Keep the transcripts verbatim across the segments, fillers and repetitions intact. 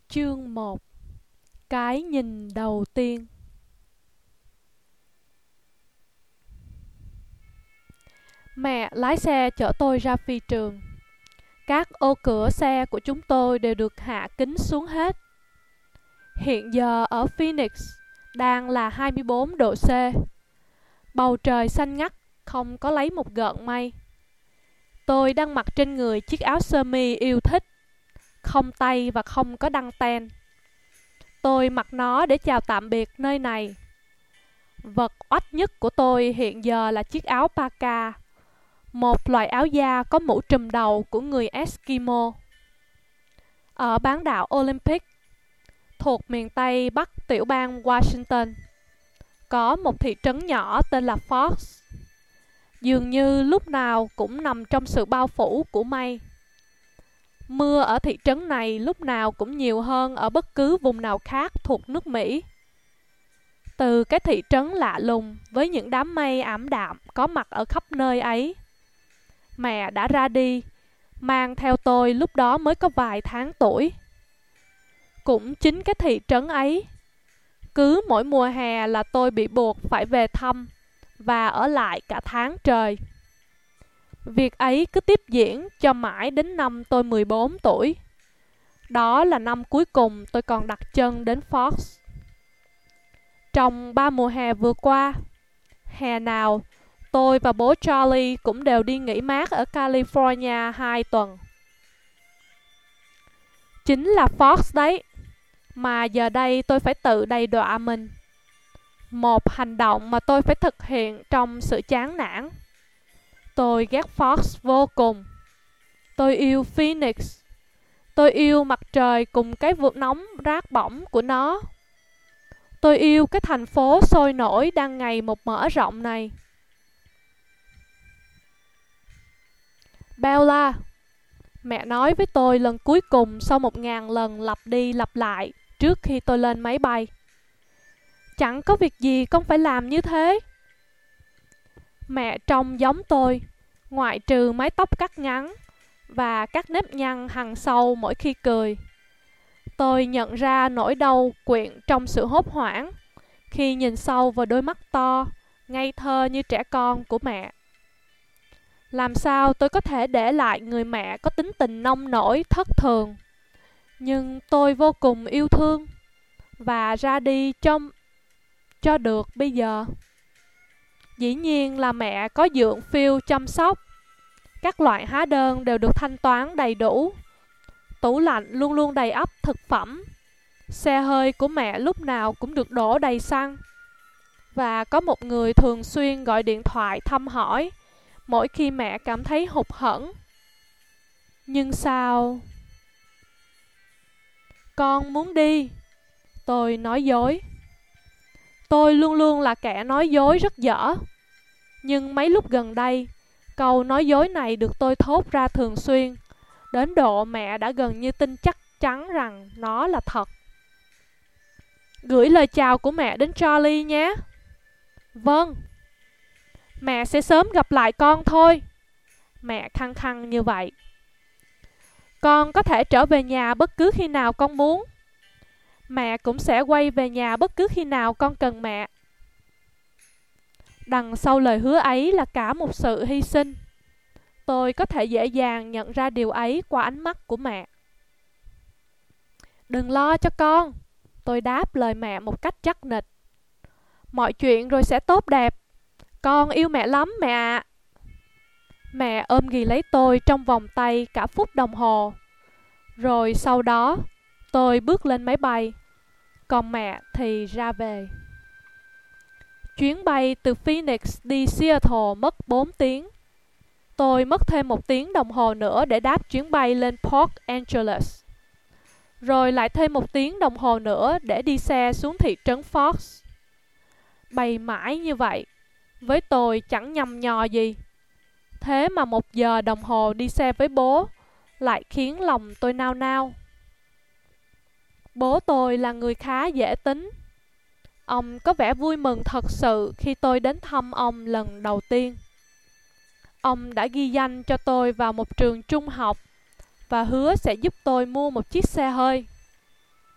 Chương một. Cái nhìn đầu tiên. Mẹ lái xe chở tôi ra phi trường. Các ô cửa xe của chúng tôi đều được hạ kính xuống hết. Hiện giờ ở Phoenix đang là hai mươi bốn độ C. Bầu trời xanh ngắt, không có lấy một gợn mây. Tôi đang mặc trên người chiếc áo sơ mi yêu thích, không tay và không có đăng ten. Tôi mặc nó để chào tạm biệt nơi này. Vật oách nhất của tôi hiện giờ là chiếc áo parka, một loại áo da có mũ trùm đầu của người Eskimo. Ở bán đảo Olympic, thuộc miền Tây Bắc tiểu bang Washington, có một thị trấn nhỏ tên là Fox. Dường như lúc nào cũng nằm trong sự bao phủ của mây. Mưa ở thị trấn này lúc nào cũng nhiều hơn ở bất cứ vùng nào khác thuộc nước Mỹ. Từ cái thị trấn lạ lùng với những đám mây ảm đạm có mặt ở khắp nơi ấy, mẹ đã ra đi, mang theo tôi lúc đó mới có vài tháng tuổi. Cũng chính cái thị trấn ấy, cứ mỗi mùa hè là tôi bị buộc phải về thăm và ở lại cả tháng trời. Việc ấy cứ tiếp diễn cho mãi đến năm tôi mười bốn tuổi. Đó là năm cuối cùng tôi còn đặt chân đến Fox. Trong ba mùa hè vừa qua, hè nào tôi và bố Charlie cũng đều đi nghỉ mát ở California hai tuần. Chính là Fox đấy, mà giờ đây tôi phải tự đầy đọa mình. Một hành động mà tôi phải thực hiện trong sự chán nản. Tôi ghét Fox vô cùng. Tôi yêu Phoenix. Tôi yêu mặt trời cùng cái vượt nóng rát bỏng của nó. Tôi yêu cái thành phố sôi nổi đang ngày một mở rộng này. Bella, mẹ nói với tôi lần cuối cùng sau một ngàn lần lặp đi lặp lại trước khi tôi lên máy bay. Chẳng có việc gì con phải làm như thế. Mẹ trông giống tôi, ngoại trừ mái tóc cắt ngắn và các nếp nhăn hằn sâu mỗi khi cười. Tôi nhận ra nỗi đau quyện trong sự hốt hoảng khi nhìn sâu vào đôi mắt to, ngây thơ như trẻ con của mẹ. Làm sao tôi có thể để lại người mẹ có tính tình nông nổi thất thường, nhưng tôi vô cùng yêu thương, và ra đi cho, cho được bây giờ. Dĩ nhiên là mẹ có dượng phiêu chăm sóc. Các loại hóa đơn đều được thanh toán đầy đủ. Tủ lạnh luôn luôn đầy ắp thực phẩm. Xe hơi của mẹ lúc nào cũng được đổ đầy xăng. Và có một người thường xuyên gọi điện thoại thăm hỏi mỗi khi mẹ cảm thấy hụt hẫng. Nhưng sao? Con muốn đi. Tôi nói dối. Tôi luôn luôn là kẻ nói dối rất dở. Nhưng mấy lúc gần đây, câu nói dối này được tôi thốt ra thường xuyên, đến độ mẹ đã gần như tin chắc chắn rằng nó là thật. Gửi lời chào của mẹ đến Charlie nhé. Vâng. Mẹ sẽ sớm gặp lại con thôi. Mẹ khăng khăng như vậy. Con có thể trở về nhà bất cứ khi nào con muốn. Mẹ cũng sẽ quay về nhà bất cứ khi nào con cần mẹ. Đằng sau lời hứa ấy là cả một sự hy sinh. Tôi có thể dễ dàng nhận ra điều ấy qua ánh mắt của mẹ. Đừng lo cho con. Tôi đáp lời mẹ một cách chắc nịch. Mọi chuyện rồi sẽ tốt đẹp. Con yêu mẹ lắm mẹ ạ. Mẹ ôm ghì lấy tôi trong vòng tay cả phút đồng hồ. Rồi sau đó tôi bước lên máy bay. Còn mẹ thì ra về. Chuyến bay từ Phoenix đi Seattle mất bốn tiếng. Tôi mất thêm một tiếng đồng hồ nữa để đáp chuyến bay lên Port Angeles. Rồi lại thêm một tiếng đồng hồ nữa để đi xe xuống thị trấn Fox. Bay mãi như vậy, với tôi chẳng nhằm nhò gì. Thế mà một giờ đồng hồ đi xe với bố lại khiến lòng tôi nao nao. Bố tôi là người khá dễ tính. Ông có vẻ vui mừng thật sự khi tôi đến thăm ông lần đầu tiên. Ông đã ghi danh cho tôi vào một trường trung học và hứa sẽ giúp tôi mua một chiếc xe hơi.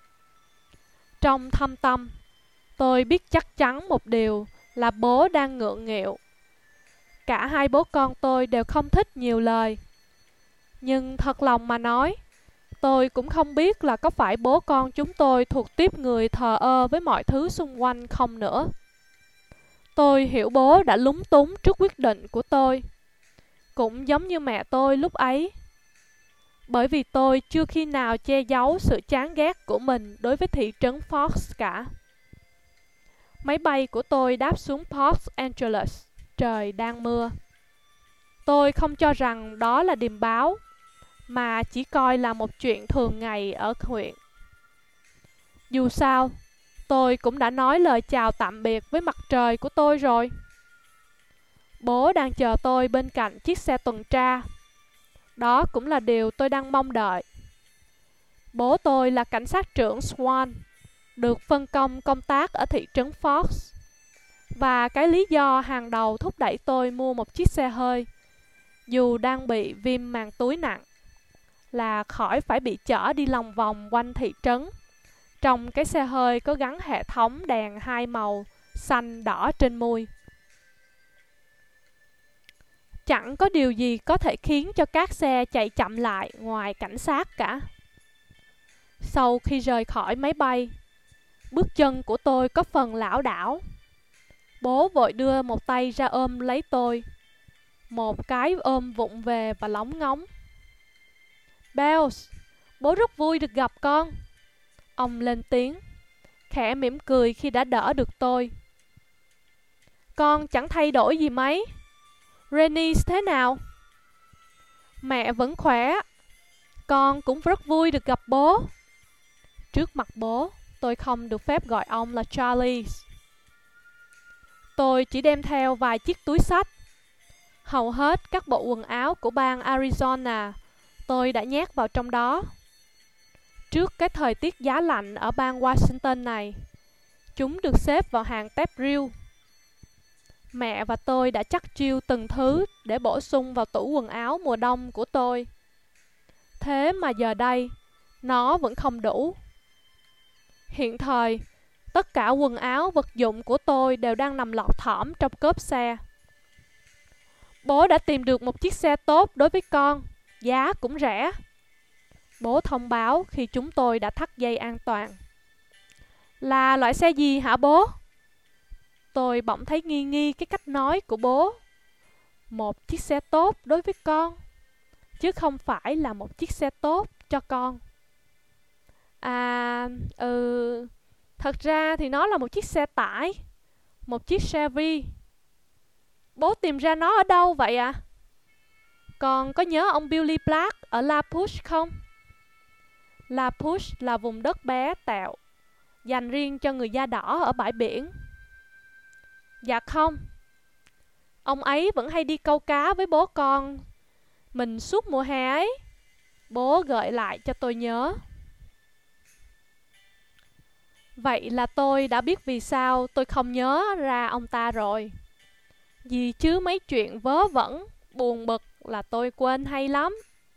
Trong thâm tâm, tôi biết chắc chắn một điều là bố đang ngượng nghịu. Cả hai bố con tôi đều không thích nhiều lời. Nhưng thật lòng mà nói, tôi cũng không biết là có phải bố con chúng tôi thuộc tiếp người thờ ơ với mọi thứ xung quanh không nữa. Tôi hiểu bố đã lúng túng trước quyết định của tôi, cũng giống như mẹ tôi lúc ấy. Bởi vì tôi chưa khi nào che giấu sự chán ghét của mình đối với thị trấn Fox cả. Máy bay của tôi đáp xuống Port Angeles, trời đang mưa. Tôi không cho rằng đó là điềm báo, mà chỉ coi là một chuyện thường ngày ở huyện. Dù sao, tôi cũng đã nói lời chào tạm biệt với mặt trời của tôi rồi. Bố đang chờ tôi bên cạnh chiếc xe tuần tra. Đó cũng là điều tôi đang mong đợi. Bố tôi là cảnh sát trưởng Swan, được phân công công tác ở thị trấn Fox. Và cái lý do hàng đầu thúc đẩy tôi mua một chiếc xe hơi, dù đang bị viêm màng túi nặng, là khỏi phải bị chở đi lòng vòng quanh thị trấn trong cái xe hơi có gắn hệ thống đèn hai màu xanh đỏ trên mui. Chẳng có điều gì có thể khiến cho các xe chạy chậm lại ngoài cảnh sát cả. Sau khi rời khỏi máy bay, bước chân của tôi có phần lảo đảo. Bố vội đưa một tay ra ôm lấy tôi, một cái ôm vụng về và lóng ngóng. Bells, bố rất vui được gặp con. Ông lên tiếng, khẽ mỉm cười khi đã đỡ được tôi. Con chẳng thay đổi gì mấy. Rennie thế nào? Mẹ vẫn khỏe. Con cũng rất vui được gặp bố. Trước mặt bố, tôi không được phép gọi ông là Charlie. Tôi chỉ đem theo vài chiếc túi xách. Hầu hết các bộ quần áo của bang Arizona tôi đã nhét vào trong đó. Trước cái thời tiết giá lạnh ở bang Washington này, chúng được xếp vào hàng tép riêu. Mẹ và tôi đã chắt chiu từng thứ để bổ sung vào tủ quần áo mùa đông của tôi. Thế mà giờ đây, nó vẫn không đủ. Hiện thời, tất cả quần áo vật dụng của tôi đều đang nằm lọt thỏm trong cốp xe. Bố đã tìm được một chiếc xe tốt đối với con, giá cũng rẻ. Bố thông báo khi chúng tôi đã thắt dây an toàn. Là loại xe gì hả bố? Tôi bỗng thấy nghi nghi cái cách nói của bố. Một chiếc xe tốt đối với con, chứ không phải là một chiếc xe tốt cho con. À, ừ, thật ra thì nó là một chiếc xe tải, một chiếc Chevy. Bố tìm ra nó ở đâu vậy ạ? À? Con có nhớ ông Billy Black ở La Push không? La Push là vùng đất bé tẹo, dành riêng cho người da đỏ ở bãi biển. Dạ không. Ông ấy vẫn hay đi câu cá với bố con mình suốt mùa hè ấy. Bố gợi lại cho tôi nhớ. Vậy là tôi đã biết vì sao tôi không nhớ ra ông ta rồi. Vì chứ mấy chuyện vớ vẩn, buồn bực là tôi quên hay lắm.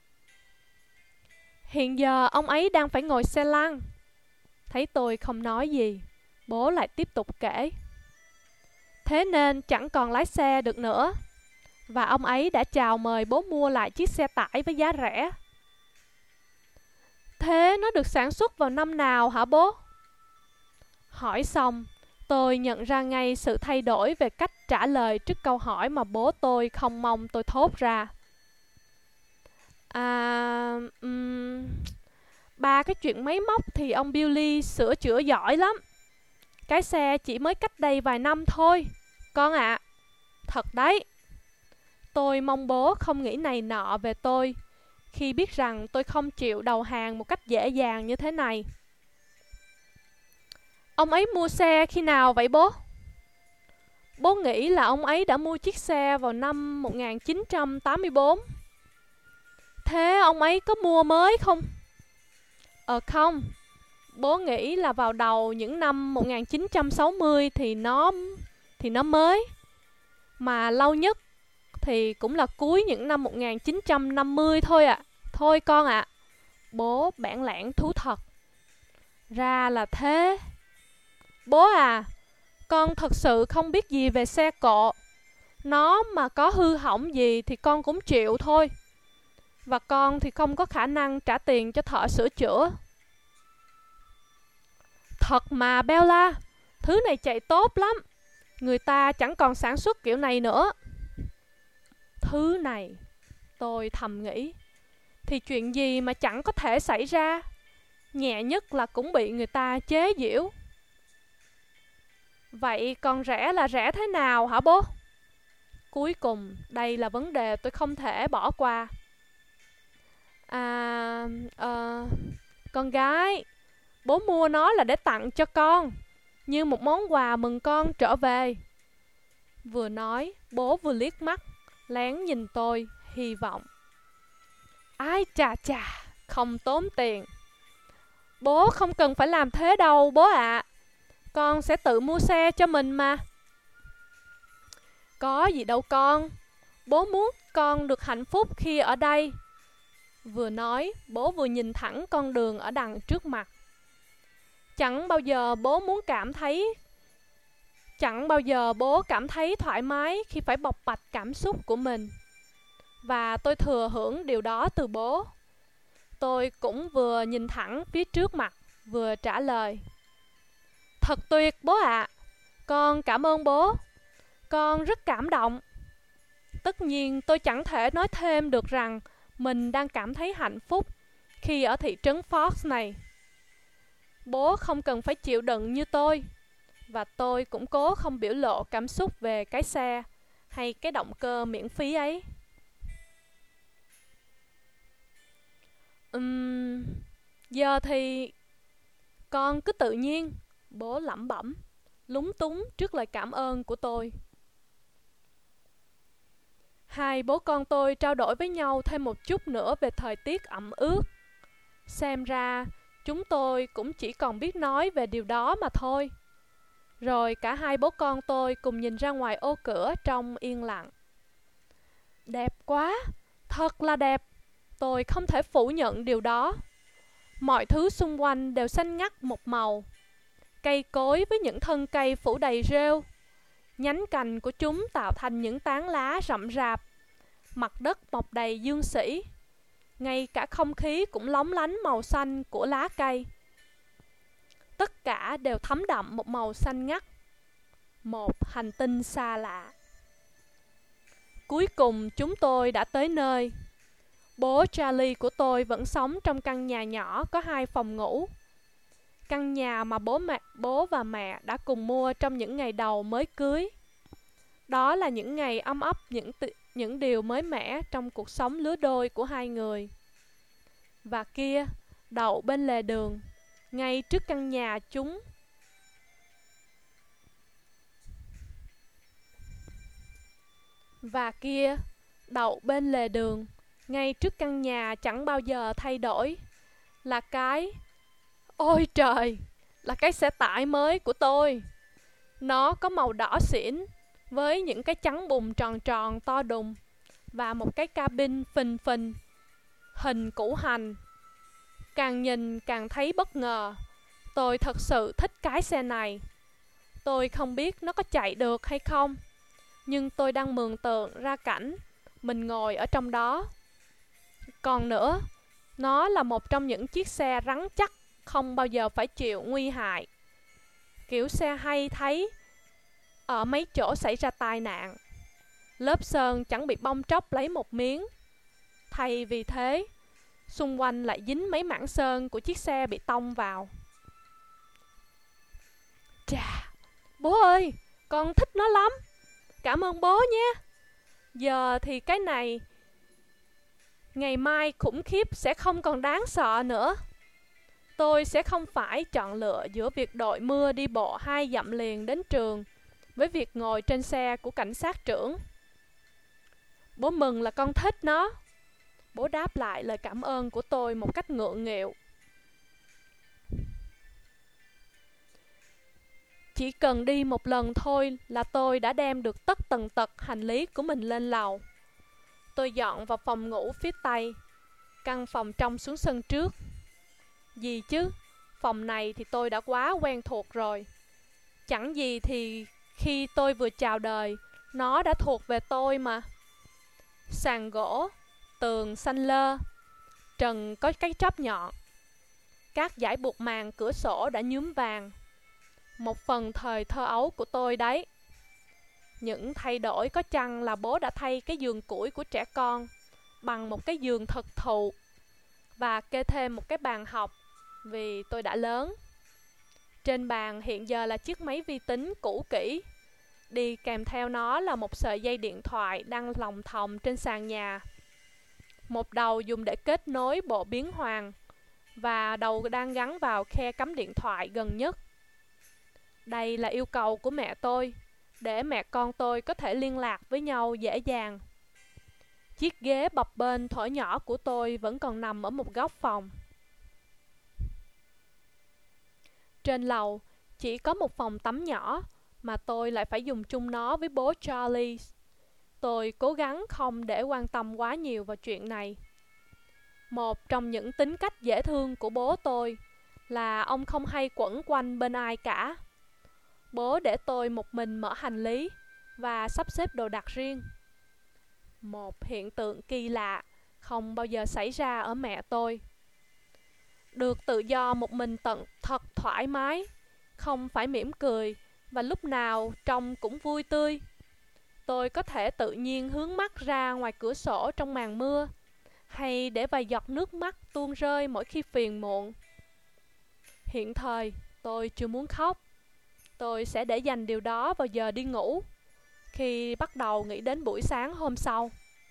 Hiện giờ ông ấy đang phải ngồi xe lăn. Thấy tôi không nói gì, bố lại tiếp tục kể. Thế nên chẳng còn lái xe được nữa. Và ông ấy đã chào mời bố mua lại chiếc xe tải với giá rẻ. Thế nó được sản xuất vào năm nào hả bố? Hỏi xong, tôi nhận ra ngay sự thay đổi về cách trả lời trước câu hỏi mà bố tôi không mong tôi thốt ra. À, um, ba cái chuyện máy móc thì ông Billy sửa chữa giỏi lắm. Cái xe chỉ mới cách đây vài năm thôi, con ạ. À, thật đấy. Tôi mong bố không nghĩ này nọ về tôi khi biết rằng tôi không chịu đầu hàng một cách dễ dàng như thế này. Ông ấy mua xe khi nào vậy bố? Bố nghĩ là ông ấy đã mua chiếc xe vào năm một nghìn chín trăm tám mươi tư. Thế ông ấy có mua mới không? Ờ không. Bố nghĩ là vào đầu những năm một nghìn chín trăm sáu mươi thì nó thì nó mới. Mà lâu nhất thì cũng là cuối những năm một nghìn chín trăm năm mươi thôi ạ. À. Thôi con ạ. À. Bố bản lãng thú thật. Ra là thế. Bố à, con thật sự không biết gì về xe cộ. Nó mà có hư hỏng gì thì con cũng chịu thôi. Và con thì không có khả năng trả tiền cho thợ sửa chữa. Thật mà Bella, thứ này chạy tốt lắm. Người ta chẳng còn sản xuất kiểu này nữa. Thứ này, tôi thầm nghĩ, thì chuyện gì mà chẳng có thể xảy ra. Nhẹ nhất là cũng bị người ta chế giễu. Vậy còn rẻ là rẻ thế nào hả bố? Cuối cùng, đây là vấn đề tôi không thể bỏ qua. À, uh, con gái, bố mua nó là để tặng cho con, như một món quà mừng con trở về. Vừa nói, bố vừa liếc mắt, lén nhìn tôi, hy vọng. Ai chà chà, không tốn tiền. Bố không cần phải làm thế đâu bố ạ. À. Con sẽ tự mua xe cho mình mà. Có gì đâu con. Bố muốn con được hạnh phúc khi ở đây. Vừa nói, bố vừa nhìn thẳng con đường ở đằng trước mặt. Chẳng bao giờ bố muốn cảm thấy Chẳng bao giờ bố cảm thấy thoải mái khi phải bộc bạch cảm xúc của mình. Và tôi thừa hưởng điều đó từ bố. Tôi cũng vừa nhìn thẳng phía trước mặt, vừa trả lời. Thật tuyệt bố ạ. À. Con cảm ơn bố. Con rất cảm động. Tất nhiên tôi chẳng thể nói thêm được rằng mình đang cảm thấy hạnh phúc khi ở thị trấn Fox này. Bố không cần phải chịu đựng như tôi. Và tôi cũng cố không biểu lộ cảm xúc về cái xe hay cái động cơ miễn phí ấy. Uhm, giờ thì con cứ tự nhiên, bố lẩm bẩm, lúng túng trước lời cảm ơn của tôi. Hai bố con tôi trao đổi với nhau thêm một chút nữa về thời tiết ẩm ướt. Xem ra chúng tôi cũng chỉ còn biết nói về điều đó mà thôi. Rồi cả hai bố con tôi cùng nhìn ra ngoài ô cửa trong yên lặng. Đẹp quá, thật là đẹp. Tôi không thể phủ nhận điều đó. Mọi thứ xung quanh đều xanh ngắt một màu. Cây cối với những thân cây phủ đầy rêu. Nhánh cành của chúng tạo thành những tán lá rậm rạp. Mặt đất mọc đầy dương xỉ. Ngay cả không khí cũng lóng lánh màu xanh của lá cây. Tất cả đều thấm đậm một màu xanh ngắt. Một hành tinh xa lạ. Cuối cùng chúng tôi đã tới nơi. Bố Charlie của tôi vẫn sống trong căn nhà nhỏ có hai phòng ngủ. Căn nhà mà bố mẹ, bố và mẹ đã cùng mua trong những ngày đầu mới cưới. Đó là những ngày ấm ấp những, những điều mới mẻ trong cuộc sống lứa đôi của hai người. Và kia, đậu bên lề đường, ngay trước căn nhà chúng. Và kia, đậu bên lề đường, ngay trước căn nhà chẳng bao giờ thay đổi, là cái... Ôi trời, là cái xe tải mới của tôi. Nó có màu đỏ xỉn, với những cái chắn bùn tròn tròn to đùng, và một cái cabin phình phình, hình củ hành. Càng nhìn càng thấy bất ngờ. Tôi thật sự thích cái xe này. Tôi không biết nó có chạy được hay không, nhưng tôi đang mường tượng ra cảnh mình ngồi ở trong đó. Còn nữa, nó là một trong những chiếc xe rắn chắc, không bao giờ phải chịu nguy hại. Kiểu xe hay thấy ở mấy chỗ xảy ra tai nạn. Lớp sơn chẳng bị bong tróc lấy một miếng. Thay vì thế, xung quanh lại dính mấy mảng sơn của chiếc xe bị tông vào. Chà, bố ơi, con thích nó lắm. Cảm ơn bố nhé. Giờ thì cái này ngày mai khủng khiếp sẽ không còn đáng sợ nữa. Tôi sẽ không phải chọn lựa giữa việc đội mưa đi bộ hai dặm liền đến trường với việc ngồi trên xe của cảnh sát trưởng. Bố mừng là con thích nó. Bố đáp lại lời cảm ơn của tôi một cách ngượng nghịu. Chỉ cần đi một lần thôi là tôi đã đem được tất tần tật hành lý của mình lên lầu. Tôi dọn vào phòng ngủ phía tây, căn phòng trong xuống sân trước. Gì chứ, phòng này thì tôi đã quá quen thuộc rồi. Chẳng gì thì khi tôi vừa chào đời, nó đã thuộc về tôi mà. Sàn gỗ, tường xanh lơ, trần có cái chóp nhọn. Các dải buộc màn cửa sổ đã nhuốm vàng. Một phần thời thơ ấu của tôi đấy. Những thay đổi có chăng là bố đã thay cái giường củi của trẻ con bằng một cái giường thực thụ và kê thêm một cái bàn học vì tôi đã lớn. Trên bàn hiện giờ là chiếc máy vi tính cũ kỹ. Đi kèm theo nó là một sợi dây điện thoại đang lòng thòng trên sàn nhà. Một đầu dùng để kết nối bộ biến hoàng và đầu đang gắn vào khe cắm điện thoại gần nhất. Đây là yêu cầu của mẹ tôi, để mẹ con tôi có thể liên lạc với nhau dễ dàng. Chiếc ghế bập bênh thuở nhỏ của tôi vẫn còn nằm ở một góc phòng. Trên lầu, chỉ có một phòng tắm nhỏ, mà tôi lại phải dùng chung nó với bố Charlie. Tôi cố gắng không để quan tâm quá nhiều vào chuyện này. Một trong những tính cách dễ thương của bố tôi là ông không hay quẩn quanh bên ai cả. Bố để tôi một mình mở hành lý và sắp xếp đồ đạc riêng. Một hiện tượng kỳ lạ không bao giờ xảy ra ở mẹ tôi. Được tự do một mình tận thật thoải mái, không phải mỉm cười và lúc nào trông cũng vui tươi. Tôi có thể tự nhiên hướng mắt ra ngoài cửa sổ trong màn mưa, hay để vài giọt nước mắt tuôn rơi mỗi khi phiền muộn. Hiện thời, tôi chưa muốn khóc. Tôi sẽ để dành điều đó vào giờ đi ngủ, khi bắt đầu nghĩ đến buổi sáng hôm sau.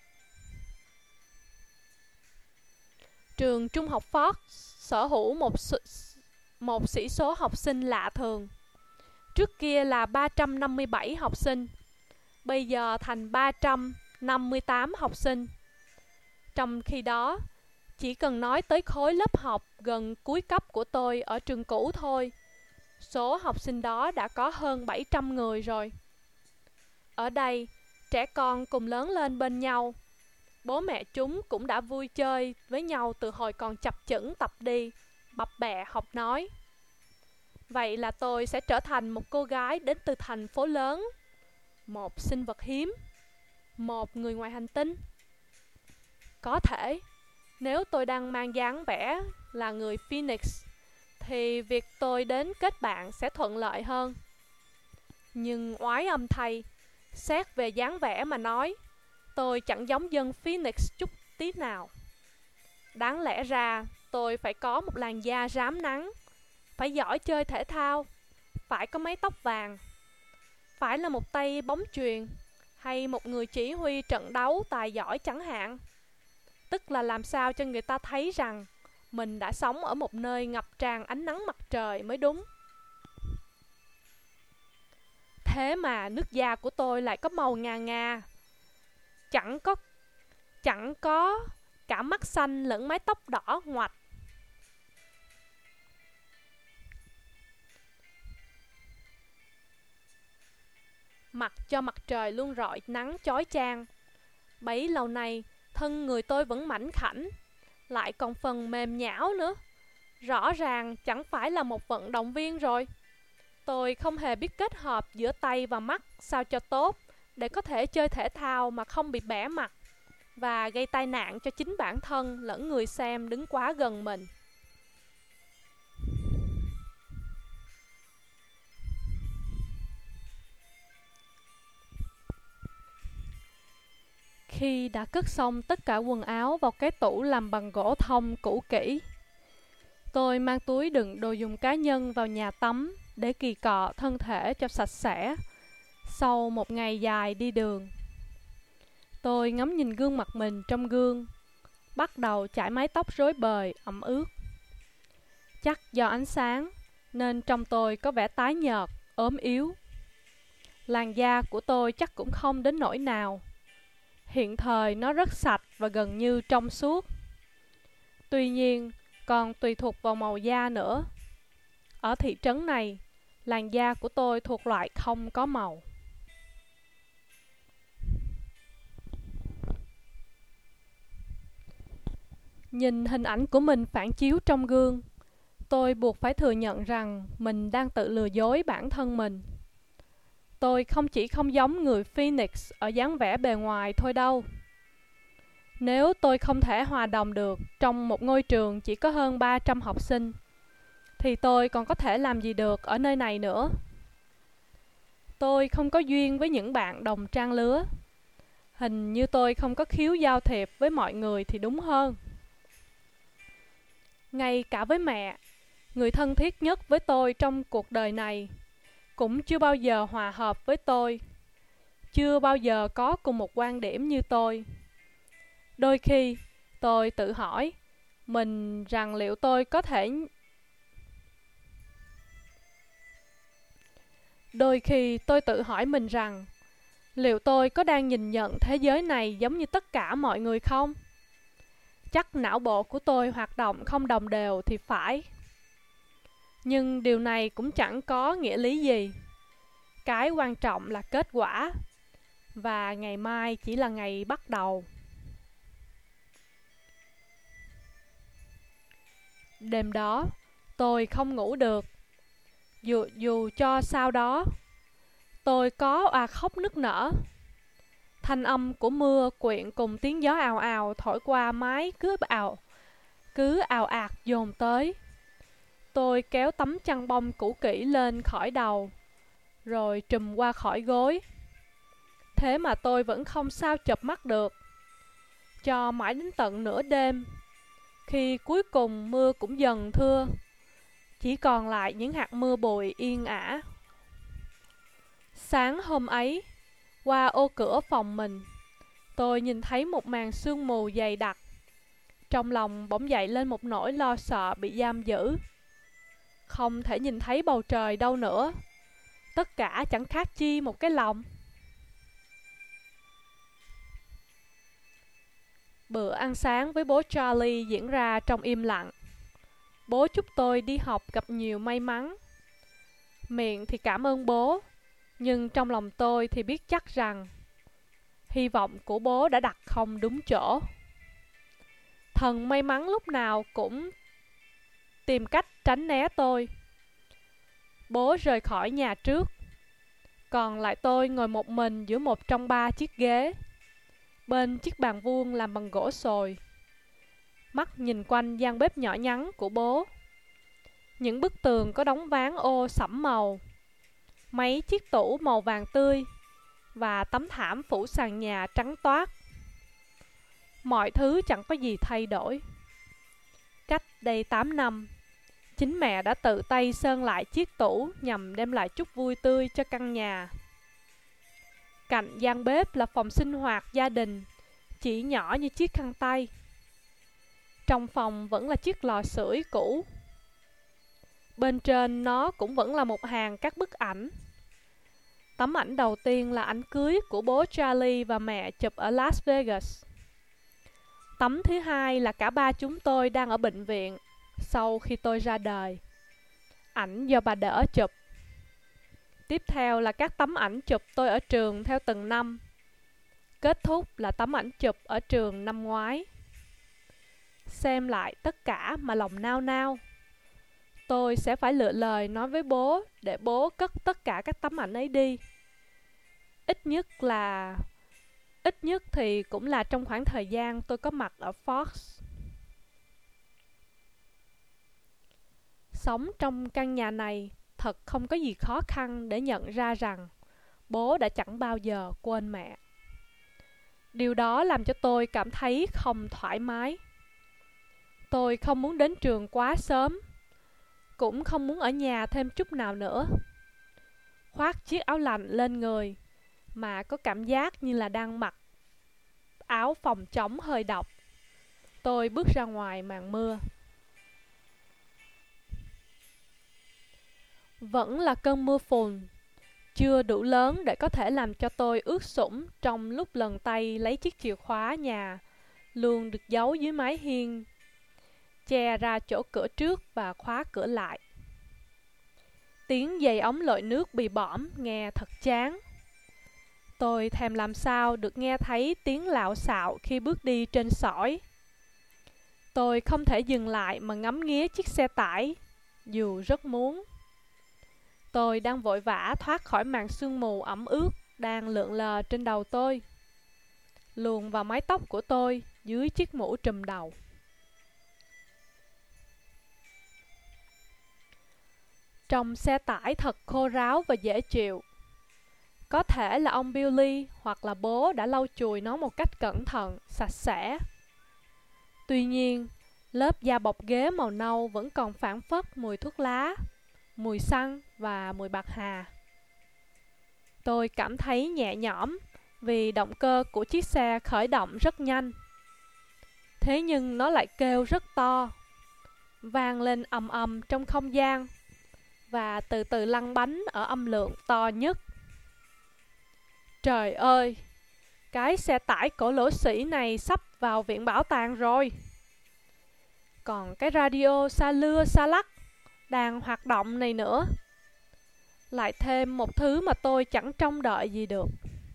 Trường trung học Ford sở hữu một, một sĩ số học sinh lạ thường. Trước kia là ba trăm năm mươi bảy học sinh, bây giờ thành ba trăm năm mươi tám học sinh. Trong khi đó, chỉ cần nói tới khối lớp học gần cuối cấp của tôi ở trường cũ thôi, số học sinh đó đã có hơn bảy trăm người rồi. Ở đây, trẻ con cùng lớn lên bên nhau. Bố mẹ chúng cũng đã vui chơi với nhau từ hồi còn chập chững tập đi, bập bẹ học nói. Vậy là tôi sẽ trở thành một cô gái đến từ thành phố lớn, một sinh vật hiếm, một người ngoài hành tinh. Có thể, nếu tôi đang mang dáng vẻ là người Phoenix, thì việc tôi đến kết bạn sẽ thuận lợi hơn. Nhưng oái âm thay, xét về dáng vẻ mà nói, tôi chẳng giống dân Phoenix chút tí nào. Đáng lẽ ra tôi phải có một làn da rám nắng, phải giỏi chơi thể thao, phải có mái tóc vàng, phải là một tay bóng chuyền hay một người chỉ huy trận đấu tài giỏi chẳng hạn. Tức là làm sao cho người ta thấy rằng mình đã sống ở một nơi ngập tràn ánh nắng mặt trời mới đúng. Thế mà nước da của tôi lại có màu ngà ngà, Chẳng có Chẳng có cả mắt xanh lẫn mái tóc đỏ ngoạch. Mặc cho mặt trời luôn rọi nắng chói chang. Bấy lâu nay, thân người tôi vẫn mảnh khảnh, lại còn phần mềm nhão nữa. Rõ ràng chẳng phải là một vận động viên rồi. Tôi không hề biết kết hợp giữa tay và mắt sao cho tốt để có thể chơi thể thao mà không bị bẽ mặt và gây tai nạn cho chính bản thân lẫn người xem đứng quá gần mình. Khi đã cất xong tất cả quần áo vào cái tủ làm bằng gỗ thông cũ kỹ, tôi mang túi đựng đồ dùng cá nhân vào nhà tắm để kỳ cọ thân thể cho sạch sẽ sau một ngày dài đi đường. Tôi ngắm nhìn gương mặt mình trong gương, bắt đầu chải mái tóc rối bời, ẩm ướt. Chắc do ánh sáng nên trông tôi có vẻ tái nhợt, ốm yếu. Làn da của tôi chắc cũng không đến nỗi nào. Hiện thời nó rất sạch và gần như trong suốt. Tuy nhiên, còn tùy thuộc vào màu da nữa. Ở thị trấn này, làn da của tôi thuộc loại không có màu. Nhìn hình ảnh của mình phản chiếu trong gương, tôi buộc phải thừa nhận rằng mình đang tự lừa dối bản thân mình. Tôi không chỉ không giống người Phoenix ở dáng vẻ bề ngoài thôi đâu. Nếu tôi không thể hòa đồng được trong một ngôi trường chỉ có hơn ba trăm học sinh, thì tôi còn có thể làm gì được ở nơi này nữa. Tôi không có duyên với những bạn đồng trang lứa. Hình như tôi không có khiếu giao thiệp với mọi người thì đúng hơn. Ngay cả với mẹ, người thân thiết nhất với tôi trong cuộc đời này, cũng chưa bao giờ hòa hợp với tôi, chưa bao giờ có cùng một quan điểm như tôi. Đôi khi tôi tự hỏi mình rằng liệu tôi có thể Đôi khi tôi tự hỏi mình rằng liệu tôi có đang nhìn nhận thế giới này giống như tất cả mọi người không? Chắc não bộ của tôi hoạt động không đồng đều thì phải. Nhưng điều này cũng chẳng có nghĩa lý gì. Cái quan trọng là kết quả, và ngày mai chỉ là ngày bắt đầu. Đêm đó, tôi không ngủ được. Dù, dù cho sau đó, tôi có à khóc nức nở. Thanh âm của mưa quyện cùng tiếng gió ào ào thổi qua mái cứ ào, cứ ào ạt dồn tới. Tôi kéo tấm chăn bông cũ kỹ lên khỏi đầu, rồi trùm qua khỏi gối. Thế mà tôi vẫn không sao chợp mắt được. Cho mãi đến tận nửa đêm, khi cuối cùng mưa cũng dần thưa, chỉ còn lại những hạt mưa bụi yên ả. Sáng hôm ấy, qua ô cửa phòng mình, tôi nhìn thấy một màn sương mù dày đặc. Trong lòng bỗng dậy lên một nỗi lo sợ bị giam giữ. Không thể nhìn thấy bầu trời đâu nữa. Tất cả chẳng khác chi một cái lồng. Bữa ăn sáng với bố Charlie diễn ra trong im lặng. Bố chúc tôi đi học gặp nhiều may mắn. Miệng thì cảm ơn bố, nhưng trong lòng tôi thì biết chắc rằng hy vọng của bố đã đặt không đúng chỗ. Thần may mắn lúc nào cũng tìm cách tránh né tôi. Bố rời khỏi nhà trước, còn lại tôi ngồi một mình giữa một trong ba chiếc ghế, bên chiếc bàn vuông làm bằng gỗ sồi. Mắt nhìn quanh gian bếp nhỏ nhắn của bố. Những bức tường có đóng ván ô sẫm màu, mấy chiếc tủ màu vàng tươi và tấm thảm phủ sàn nhà trắng toát. Mọi thứ chẳng có gì thay đổi. Cách đây tám năm, chính mẹ đã tự tay sơn lại chiếc tủ nhằm đem lại chút vui tươi cho căn nhà. Cạnh gian bếp là phòng sinh hoạt gia đình, chỉ nhỏ như chiếc khăn tay. Trong phòng vẫn là chiếc lò sưởi cũ. Bên trên nó cũng vẫn là một hàng các bức ảnh. Tấm ảnh đầu tiên là ảnh cưới của bố Charlie và mẹ chụp ở Las Vegas. Tấm thứ hai là cả ba chúng tôi đang ở bệnh viện sau khi tôi ra đời. Ảnh do bà đỡ chụp. Tiếp theo là các tấm ảnh chụp tôi ở trường theo từng năm. Kết thúc là tấm ảnh chụp ở trường năm ngoái. Xem lại tất cả mà lòng nao nao. Tôi sẽ phải lựa lời nói với bố để bố cất tất cả các tấm ảnh ấy đi. Ít nhất là... Ít nhất thì cũng là trong khoảng thời gian tôi có mặt ở Fox. Sống trong căn nhà này thật không có gì khó khăn để nhận ra rằng bố đã chẳng bao giờ quên mẹ. Điều đó làm cho tôi cảm thấy không thoải mái. Tôi không muốn đến trường quá sớm, cũng không muốn ở nhà thêm chút nào nữa. Khoác chiếc áo lạnh lên người mà có cảm giác như là đang mặc áo phòng chống hơi độc. Tôi bước ra ngoài màn mưa. Vẫn là cơn mưa phùn, chưa đủ lớn để có thể làm cho tôi ướt sũng trong lúc lần tay lấy chiếc chìa khóa nhà luôn được giấu dưới mái hiên, che ra chỗ cửa trước và khóa cửa lại. Tiếng giày ống lội nước bị bõm nghe thật chán. Tôi thèm làm sao được nghe thấy tiếng lạo xạo khi bước đi trên sỏi. Tôi không thể dừng lại mà ngắm nghía chiếc xe tải dù rất muốn. Tôi đang vội vã thoát khỏi màn sương mù ẩm ướt đang lượn lờ trên đầu tôi, luồn vào mái tóc của tôi dưới chiếc mũ trùm đầu. Trong xe tải thật khô ráo và dễ chịu. Có thể là ông Billy hoặc là bố đã lau chùi nó một cách cẩn thận, sạch sẽ. Tuy nhiên, lớp da bọc ghế màu nâu vẫn còn phảng phất mùi thuốc lá, mùi xăng và mùi bạc hà. Tôi cảm thấy nhẹ nhõm vì động cơ của chiếc xe khởi động rất nhanh. Thế nhưng nó lại kêu rất to, vang lên ầm ầm trong không gian và từ từ lăn bánh ở âm lượng to nhất. Trời ơi, cái xe tải cổ lỗ sĩ này sắp vào viện bảo tàng rồi. Còn cái radio xa lưa xa lắc đang hoạt động này nữa, lại thêm một thứ mà tôi chẳng trông đợi gì được.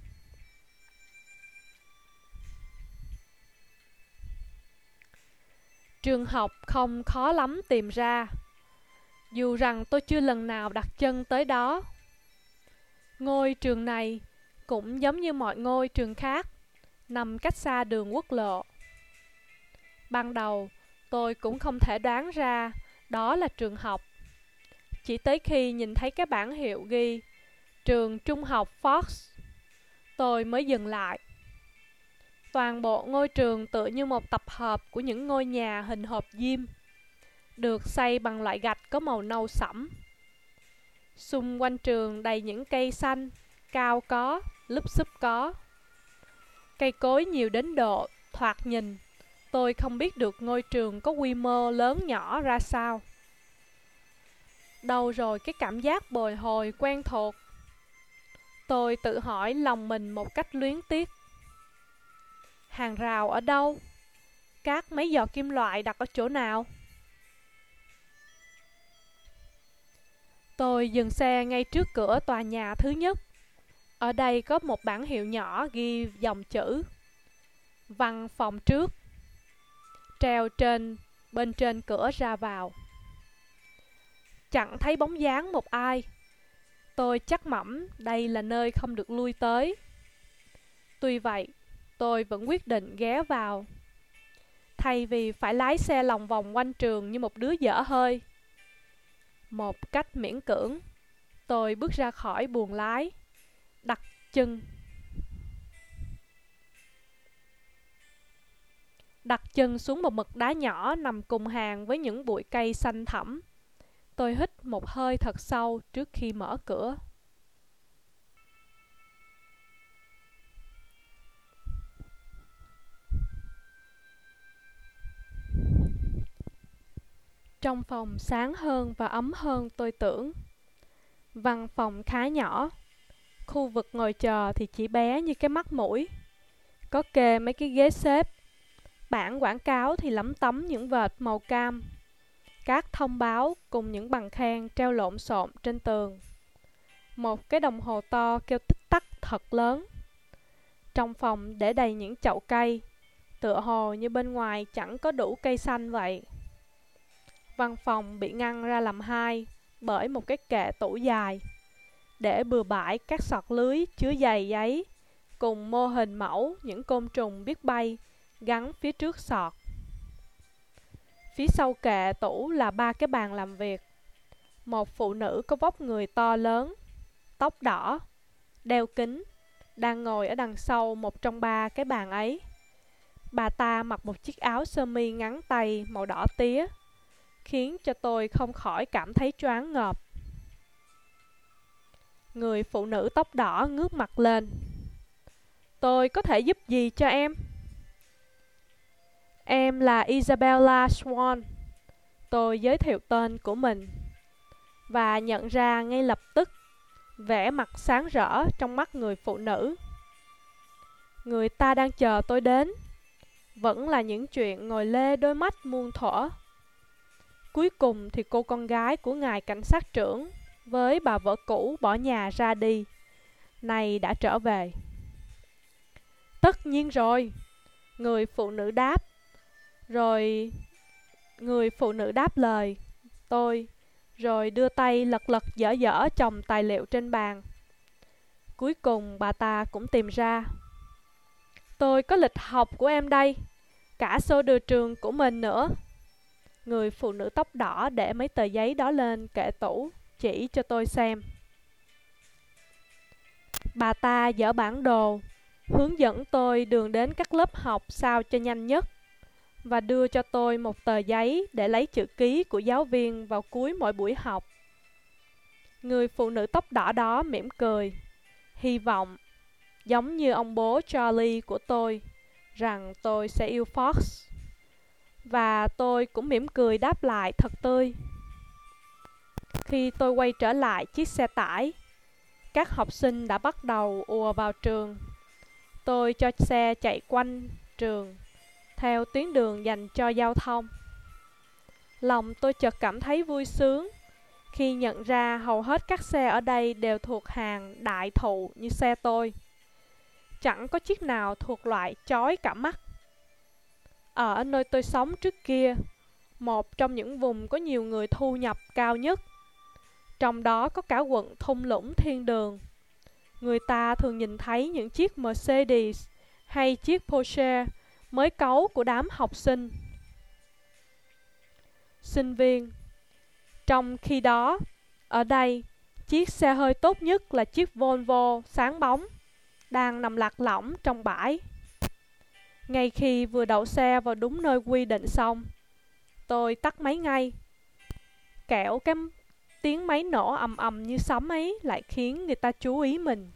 Trường học không khó lắm tìm ra, dù rằng tôi chưa lần nào đặt chân tới đó. Ngôi trường này cũng giống như mọi ngôi trường khác, nằm cách xa đường quốc lộ. Ban đầu, tôi cũng không thể đoán ra đó là trường học. Chỉ tới khi nhìn thấy cái bảng hiệu ghi Trường Trung học Fox, tôi mới dừng lại. Toàn bộ ngôi trường tựa như một tập hợp của những ngôi nhà hình hộp diêm, được xây bằng loại gạch có màu nâu sẫm. Xung quanh trường đầy những cây xanh, cao có, lúp xúp có. Cây cối nhiều đến độ, thoạt nhìn, tôi không biết được ngôi trường có quy mô lớn nhỏ ra sao. Đâu rồi cái cảm giác bồi hồi quen thuộc? Tôi tự hỏi lòng mình một cách luyến tiếc. Hàng rào ở đâu? Các mấy giò kim loại đặt ở chỗ nào? Tôi dừng xe ngay trước cửa tòa nhà thứ nhất. Ở đây có một bảng hiệu nhỏ ghi dòng chữ Văn phòng trước, treo trên bên trên cửa ra vào. Chẳng thấy bóng dáng một ai. Tôi chắc mẩm đây là nơi không được lui tới. Tuy vậy, tôi vẫn quyết định ghé vào. Thay vì phải lái xe lòng vòng quanh trường như một đứa dở hơi. Một cách miễn cưỡng, tôi bước ra khỏi buồng lái, đặt chân. Đặt chân xuống một mực đá nhỏ nằm cùng hàng với những bụi cây xanh thẳm. Tôi hít một hơi thật sâu trước khi mở cửa. Trong phòng sáng hơn và ấm hơn tôi tưởng. Văn phòng khá nhỏ. Khu vực ngồi chờ thì chỉ bé như cái mắt mũi. Có kê mấy cái ghế xếp. Bảng quảng cáo thì lấm tấm những vệt màu cam. Các thông báo cùng những bằng khen treo lộn xộn trên tường. Một cái đồng hồ to kêu tích tắc thật lớn. Trong phòng để đầy những chậu cây, tựa hồ như bên ngoài chẳng có đủ cây xanh vậy. Văn phòng bị ngăn ra làm hai bởi một cái kệ tủ dài, để bừa bãi các sọt lưới chứa đầy giấy, cùng mô hình mẫu những côn trùng biết bay gắn phía trước sọt. Phía sau kệ tủ là ba cái bàn làm việc. Một phụ nữ có vóc người to lớn, tóc đỏ, đeo kính, đang ngồi ở đằng sau một trong ba cái bàn ấy. Bà ta mặc một chiếc áo sơ mi ngắn tay màu đỏ tía, khiến cho tôi không khỏi cảm thấy choáng ngợp. Người phụ nữ tóc đỏ ngước mặt lên. Tôi có thể giúp gì cho em? Em là Isabella Swan. Tôi giới thiệu tên của mình và nhận ra ngay lập tức vẻ mặt sáng rỡ trong mắt người phụ nữ. Người ta đang chờ tôi đến vẫn là những chuyện ngồi lê đôi mắt muôn thuở. Cuối cùng thì cô con gái của ngài cảnh sát trưởng với bà vợ cũ bỏ nhà ra đi, này đã trở về. Tất nhiên rồi, người phụ nữ đáp. Rồi người phụ nữ đáp lời tôi rồi đưa tay lật lật dở dở chồng tài liệu trên bàn. Cuối cùng bà ta cũng tìm ra. Tôi có lịch học của em đây, cả sơ đồ trường của mình nữa. Người phụ nữ tóc đỏ để mấy tờ giấy đó lên kệ tủ, chỉ cho tôi xem. Bà ta dở bản đồ, hướng dẫn tôi đường đến các lớp học sao cho nhanh nhất, và đưa cho tôi một tờ giấy để lấy chữ ký của giáo viên vào cuối mỗi buổi học. Người phụ nữ tóc đỏ đó mỉm cười, hy vọng, giống như ông bố Charlie của tôi, rằng tôi sẽ yêu Fox. Và tôi cũng mỉm cười đáp lại thật tươi. Khi tôi quay trở lại chiếc xe tải, các học sinh đã bắt đầu ùa vào trường. Tôi cho xe chạy quanh trường, theo tuyến đường dành cho giao thông. Lòng tôi chợt cảm thấy vui sướng khi nhận ra hầu hết các xe ở đây đều thuộc hàng đại thụ như xe tôi. Chẳng có chiếc nào thuộc loại chói cả mắt. Ở nơi tôi sống trước kia, một trong những vùng có nhiều người thu nhập cao nhất, trong đó có cả quận thung lũng thiên đường, người ta thường nhìn thấy những chiếc Mercedes hay chiếc Porsche mới cấu của đám học sinh, sinh viên. Trong khi đó, ở đây, chiếc xe hơi tốt nhất là chiếc Volvo sáng bóng, đang nằm lạc lõng trong bãi. Ngay khi vừa đậu xe vào đúng nơi quy định xong, tôi tắt máy ngay. Kẻo cái tiếng máy nổ ầm ầm như sấm ấy lại khiến người ta chú ý mình.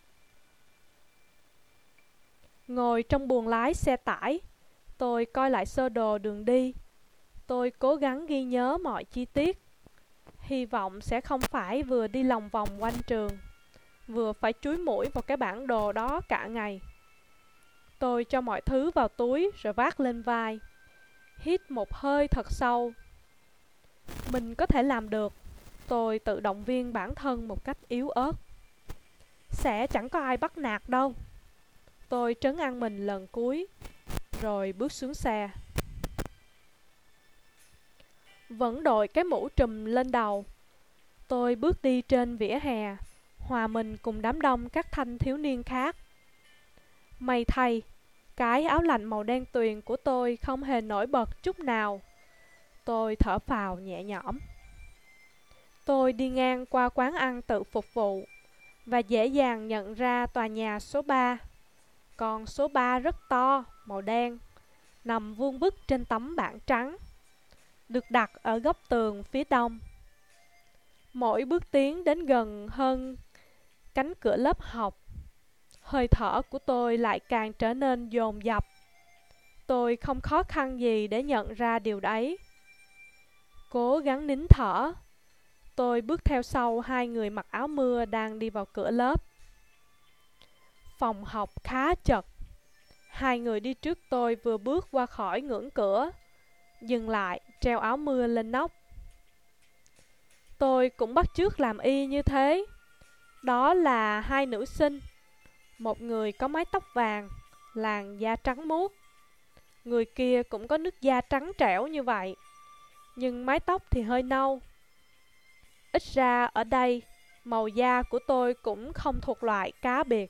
Ngồi trong buồng lái xe tải, tôi coi lại sơ đồ đường đi. Tôi cố gắng ghi nhớ mọi chi tiết, hy vọng sẽ không phải vừa đi lòng vòng quanh trường, vừa phải chúi mũi vào cái bản đồ đó cả ngày. Tôi cho mọi thứ vào túi rồi vác lên vai, hít một hơi thật sâu. Mình có thể làm được, tôi tự động viên bản thân một cách yếu ớt. Sẽ chẳng có ai bắt nạt đâu. Tôi trấn an mình lần cuối, rồi bước xuống xe. Vẫn đội cái mũ trùm lên đầu, tôi bước đi trên vỉa hè, hòa mình cùng đám đông các thanh thiếu niên khác. May thay, cái áo lạnh màu đen tuyền của tôi không hề nổi bật chút nào. Tôi thở phào nhẹ nhõm. Tôi đi ngang qua quán ăn tự phục vụ và dễ dàng nhận ra tòa nhà số ba. Còn số ba rất to, màu đen, nằm vuông vức trên tấm bảng trắng, được đặt ở góc tường phía đông. Mỗi bước tiến đến gần hơn cánh cửa lớp học, hơi thở của tôi lại càng trở nên dồn dập. Tôi không khó khăn gì để nhận ra điều đấy. Cố gắng nín thở, tôi bước theo sau hai người mặc áo mưa đang đi vào cửa lớp. Phòng học khá chật. Hai người đi trước tôi vừa bước qua khỏi ngưỡng cửa, dừng lại treo áo mưa lên nóc. Tôi cũng bắt chước làm y như thế. Đó là hai nữ sinh. Một người có mái tóc vàng, làn da trắng muốt. Người kia cũng có nước da trắng trẻo như vậy, nhưng mái tóc thì hơi nâu. Ít ra ở đây, màu da của tôi cũng không thuộc loại cá biệt.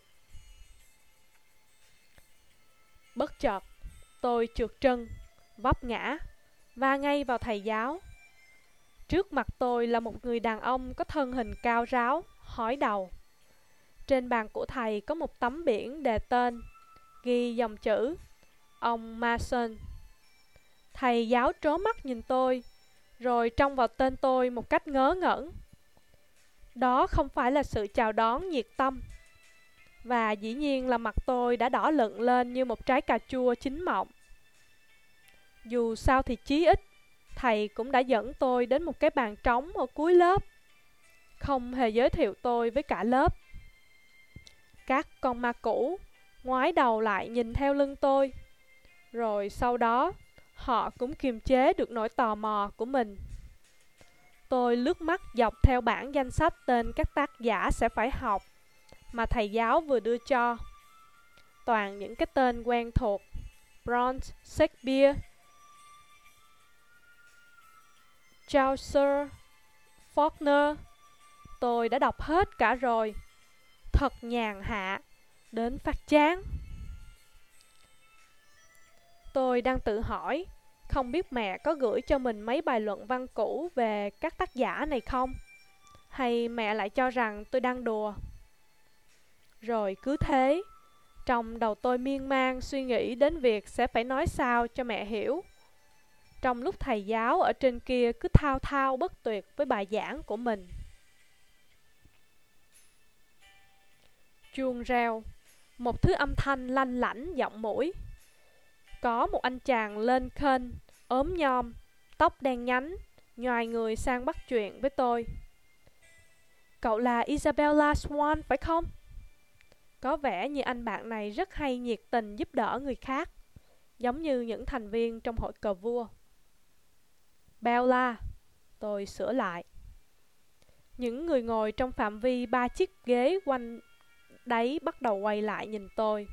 Bất chợt, tôi trượt chân, vấp ngã, va ngay vào thầy giáo. Trước mặt tôi là một người đàn ông có thân hình cao ráo, hói đầu. Trên bàn của thầy có một tấm biển đề tên, ghi dòng chữ ông Mason. Thầy giáo trố mắt nhìn tôi, rồi trông vào tên tôi một cách ngớ ngẩn. Đó không phải là sự chào đón nhiệt tâm. Và dĩ nhiên là mặt tôi đã đỏ lựng lên như một trái cà chua chín mọng. Dù sao thì chí ít, thầy cũng đã dẫn tôi đến một cái bàn trống ở cuối lớp, không hề giới thiệu tôi với cả lớp. Các con ma cũ ngoái đầu lại nhìn theo lưng tôi, rồi sau đó họ cũng kiềm chế được nỗi tò mò của mình. Tôi lướt mắt dọc theo bảng danh sách tên các tác giả sẽ phải học mà thầy giáo vừa đưa cho. Toàn những cái tên quen thuộc: Bronte, Shakespeare, Chaucer, Faulkner. Tôi đã đọc hết cả rồi. Thật nhàn hạ, đến phát chán. Tôi đang tự hỏi, không biết mẹ có gửi cho mình mấy bài luận văn cũ về các tác giả này không? Hay mẹ lại cho rằng tôi đang đùa? Rồi cứ thế, trong đầu tôi miên man suy nghĩ đến việc sẽ phải nói sao cho mẹ hiểu. Trong lúc thầy giáo ở trên kia cứ thao thao bất tuyệt với bài giảng của mình. Chuông reo, một thứ âm thanh lanh lảnh giọng mũi. Có một anh chàng lên kênh, ốm nhom, tóc đen nhánh, nhoài người sang bắt chuyện với tôi. Cậu là Isabella Swan phải không? Có vẻ như anh bạn này rất hay nhiệt tình giúp đỡ người khác, giống như những thành viên trong hội cờ vua. Bella, tôi sửa lại. Những người ngồi trong phạm vi ba chiếc ghế quanh đấy bắt đầu quay lại nhìn tôi.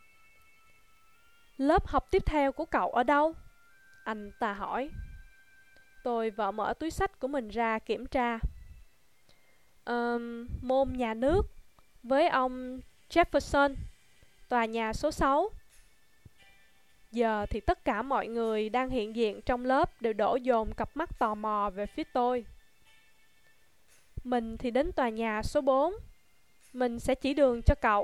Lớp học tiếp theo của cậu ở đâu? Anh ta hỏi. Tôi vợ mở túi xách của mình ra kiểm tra. Um, môn nhà nước với ông Jefferson, tòa nhà số sáu. Giờ thì tất cả mọi người đang hiện diện trong lớp đều đổ dồn cặp mắt tò mò về phía tôi. Mình thì đến tòa nhà số bốn. Mình sẽ chỉ đường cho cậu.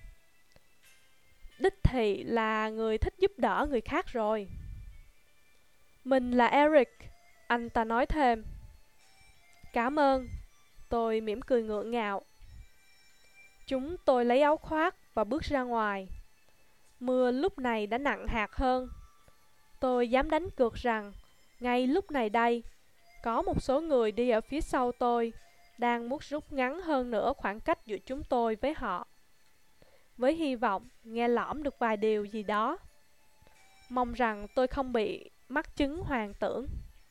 Đích thị là người thích giúp đỡ người khác rồi. Mình là Eric, anh ta nói thêm. Cảm ơn. Tôi mỉm cười ngượng ngạo. Chúng tôi lấy áo khoác và bước ra ngoài. Mưa lúc này đã nặng hạt hơn. Tôi dám đánh cược rằng ngay lúc này đây, có một số người đi ở phía sau tôi đang muốn rút ngắn hơn nữa khoảng cách giữa chúng tôi với họ, với hy vọng nghe lỏm được vài điều gì đó. Mong rằng tôi không bị mắc chứng hoang tưởng.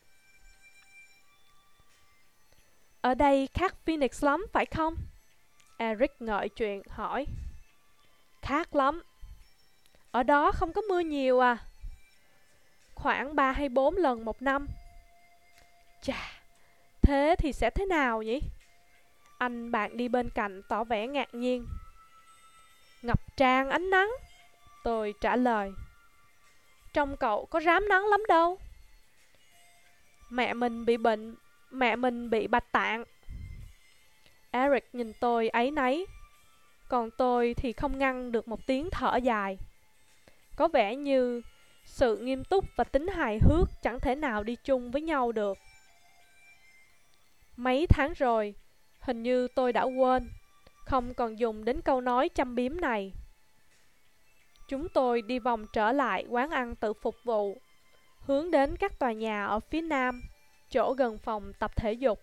Ở đây khác Phoenix lắm phải không? Eric ngợi chuyện hỏi. Khác lắm. Ở đó không có mưa nhiều à? Khoảng ba hay bốn lần một năm. Chà, thế thì sẽ thế nào nhỉ? Anh bạn đi bên cạnh tỏ vẻ ngạc nhiên. Ngập tràn ánh nắng. Tôi trả lời. Trông cậu có rám nắng lắm đâu. Mẹ mình bị bệnh, mẹ mình bị bạch tạng. Eric nhìn tôi áy náy. Còn tôi thì không ngăn được một tiếng thở dài. Có vẻ như sự nghiêm túc và tính hài hước chẳng thể nào đi chung với nhau được. Mấy tháng rồi, hình như tôi đã quên, không còn dùng đến câu nói châm biếm này. Chúng tôi đi vòng trở lại quán ăn tự phục vụ, hướng đến các tòa nhà ở phía nam, chỗ gần phòng tập thể dục.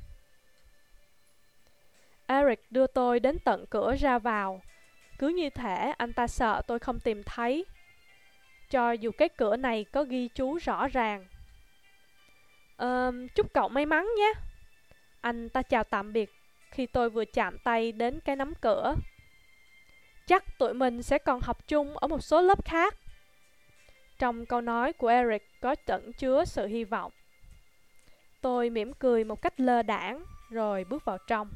Eric đưa tôi đến tận cửa ra vào. Cứ như thể anh ta sợ tôi không tìm thấy, cho dù cái cửa này có ghi chú rõ ràng. Ờ, chúc cậu may mắn nhé. Anh ta chào tạm biệt khi tôi vừa chạm tay đến cái nắm cửa. Chắc tụi mình sẽ còn học chung ở một số lớp khác. Trong câu nói của Eric có ẩn chứa sự hy vọng. Tôi mỉm cười một cách lơ đãng rồi bước vào trong.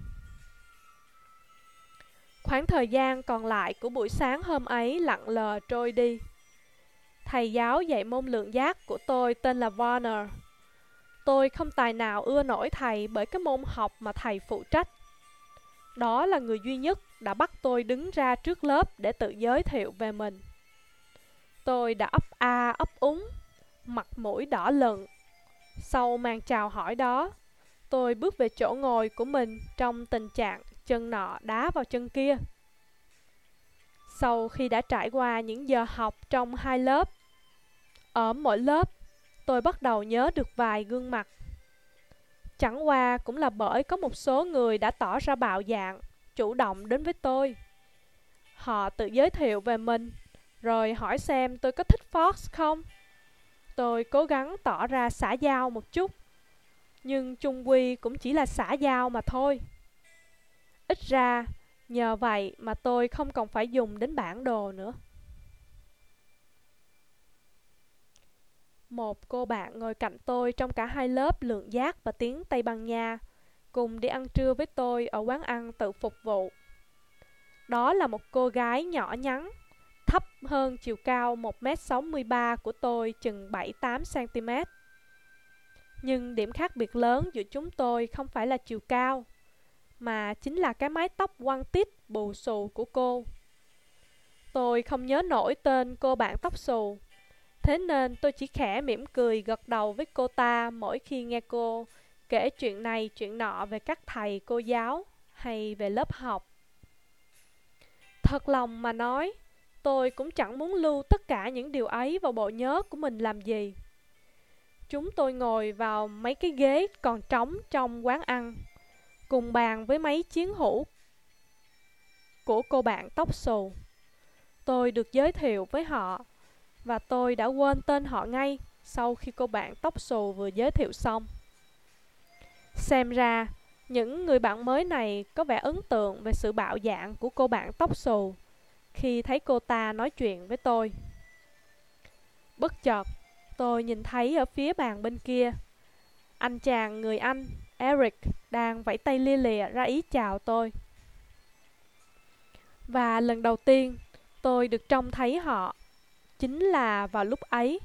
Khoảng thời gian còn lại của buổi sáng hôm ấy lặng lờ trôi đi. Thầy giáo dạy môn lượng giác của tôi tên là Warner. Tôi không tài nào ưa nổi thầy bởi cái môn học mà thầy phụ trách. Đó là người duy nhất đã bắt tôi đứng ra trước lớp để tự giới thiệu về mình. Tôi đã ấp a ấp úng, mặt mũi đỏ lựng. Sau màn chào hỏi đó, tôi bước về chỗ ngồi của mình trong tình trạng chân nọ đá vào chân kia. Sau khi đã trải qua những giờ học trong hai lớp, ở mỗi lớp, tôi bắt đầu nhớ được vài gương mặt. Chẳng qua cũng là bởi có một số người đã tỏ ra bạo dạn, chủ động đến với tôi. Họ tự giới thiệu về mình, rồi hỏi xem tôi có thích Fox không. Tôi cố gắng tỏ ra xã giao một chút, nhưng chung quy cũng chỉ là xã giao mà thôi. Ít ra, nhờ vậy mà tôi không còn phải dùng đến bản đồ nữa. Một cô bạn ngồi cạnh tôi trong cả hai lớp lượng giác và tiếng Tây Ban Nha cùng đi ăn trưa với tôi ở quán ăn tự phục vụ. Đó là một cô gái nhỏ nhắn, thấp hơn chiều cao một mét sáu mươi ba của tôi chừng bảy tám xăng-ti-mét. Nhưng điểm khác biệt lớn giữa chúng tôi không phải là chiều cao, mà chính là cái mái tóc quăn tít bù xù của cô. Tôi không nhớ nổi tên cô bạn tóc xù, thế nên tôi chỉ khẽ mỉm cười gật đầu với cô ta mỗi khi nghe cô kể chuyện này chuyện nọ về các thầy cô giáo hay về lớp học. Thật lòng mà nói, tôi cũng chẳng muốn lưu tất cả những điều ấy vào bộ nhớ của mình làm gì. Chúng tôi ngồi vào mấy cái ghế còn trống trong quán ăn, cùng bàn với mấy chiến hữu của cô bạn tóc xù. Tôi được giới thiệu với họ, và tôi đã quên tên họ ngay sau khi cô bạn tóc xù vừa giới thiệu xong. Xem ra, những người bạn mới này có vẻ ấn tượng về sự bạo dạn của cô bạn tóc xù khi thấy cô ta nói chuyện với tôi. Bất chợt, tôi nhìn thấy ở phía bàn bên kia, anh chàng người Anh, Eric, đang vẫy tay lia lịa ra ý chào tôi. Và lần đầu tiên, tôi được trông thấy họ, chính là vào lúc ấy.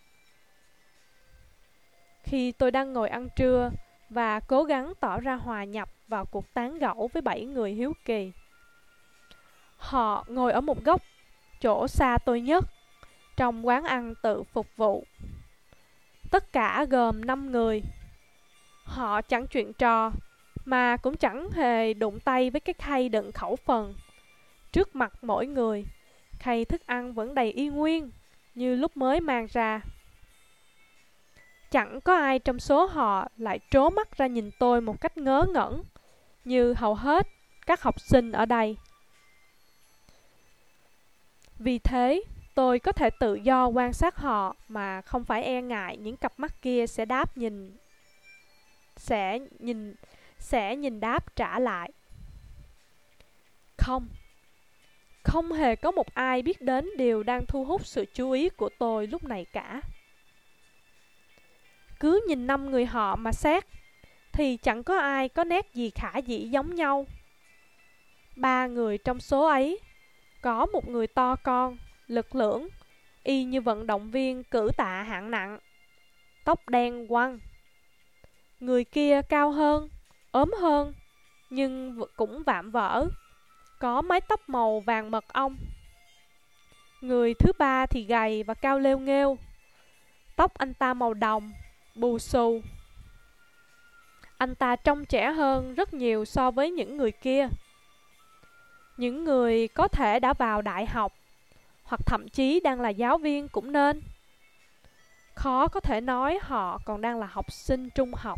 Khi tôi đang ngồi ăn trưa và cố gắng tỏ ra hòa nhập vào cuộc tán gẫu với bảy người hiếu kỳ. Họ ngồi ở một góc, chỗ xa tôi nhất, trong quán ăn tự phục vụ. Tất cả gồm năm người. Họ chẳng chuyện trò, mà cũng chẳng hề đụng tay với cái khay đựng khẩu phần. Trước mặt mỗi người, khay thức ăn vẫn đầy y nguyên, như lúc mới mang ra. Chẳng có ai trong số họ lại trố mắt ra nhìn tôi một cách ngớ ngẩn, như hầu hết các học sinh ở đây. Vì thế, tôi có thể tự do quan sát họ mà không phải e ngại những cặp mắt kia sẽ đáp nhìn, sẽ nhìn, sẽ nhìn đáp trả lại. Không, không hề có một ai biết đến điều đang thu hút sự chú ý của tôi lúc này cả. Cứ nhìn năm người họ mà xét, thì chẳng có ai có nét gì khả dĩ giống nhau. Ba người trong số ấy, có một người to con, lực lưỡng, y như vận động viên cử tạ hạng nặng, tóc đen quăn. Người kia cao hơn, ốm hơn, nhưng cũng vạm vỡ, có mái tóc màu vàng mật ong. Người thứ ba thì gầy và cao lêu nghêu, tóc anh ta màu đồng, bù xù. Anh ta trông trẻ hơn rất nhiều so với những người kia. Những người có thể đã vào đại học, hoặc thậm chí đang là giáo viên cũng nên. Khó có thể nói họ còn đang là học sinh trung học.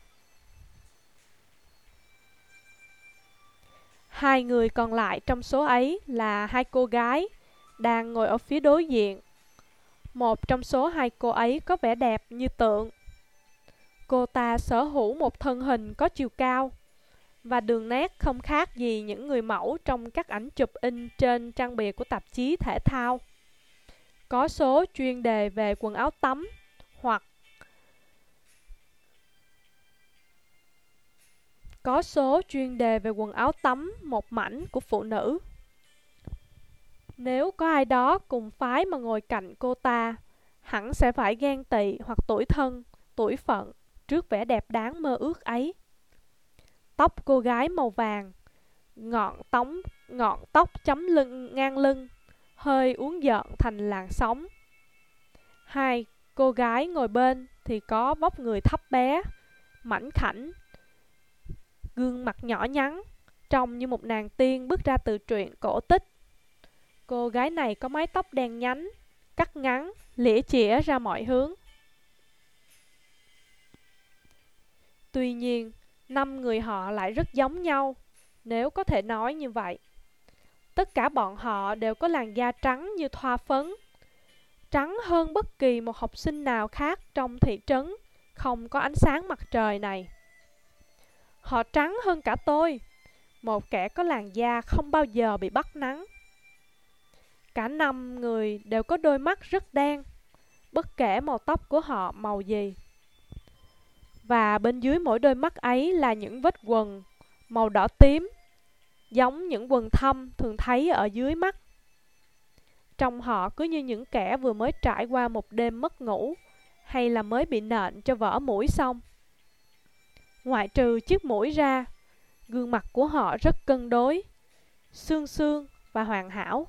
Hai người còn lại trong số ấy là hai cô gái đang ngồi ở phía đối diện. Một trong số hai cô ấy có vẻ đẹp như tượng. Cô ta sở hữu một thân hình có chiều cao và đường nét không khác gì những người mẫu trong các ảnh chụp in trên trang bìa của tạp chí thể thao. Có số chuyên đề về quần áo tắm hoặc có số chuyên đề về quần áo tắm một mảnh của phụ nữ. Nếu có ai đó cùng phái mà ngồi cạnh cô ta, hẳn sẽ phải ghen tị hoặc tủi thân, tủi phận trước vẻ đẹp đáng mơ ước ấy. Tóc cô gái màu vàng, ngọn tóng, ngọn tóc chấm lưng ngang lưng, hơi uốn gợn thành làn sóng. Hai cô gái ngồi bên thì có vóc người thấp bé, mảnh khảnh, gương mặt nhỏ nhắn, trông như một nàng tiên bước ra từ truyện cổ tích. Cô gái này có mái tóc đen nhánh, cắt ngắn, lĩa chĩa ra mọi hướng. Tuy nhiên, năm người họ lại rất giống nhau, nếu có thể nói như vậy. Tất cả bọn họ đều có làn da trắng như thoa phấn, trắng hơn bất kỳ một học sinh nào khác trong thị trấn không có ánh sáng mặt trời này. Họ trắng hơn cả tôi, một kẻ có làn da không bao giờ bị bắt nắng. Cả năm người đều có đôi mắt rất đen, bất kể màu tóc của họ màu gì. và bên dưới mỗi đôi mắt ấy là những vết quầng màu đỏ tím, giống những quầng thâm thường thấy ở dưới mắt. Trông họ cứ như những kẻ vừa mới trải qua một đêm mất ngủ, hay là mới bị nện cho vỡ mũi xong. Ngoại trừ chiếc mũi ra, gương mặt của họ rất cân đối, xương xương và hoàn hảo.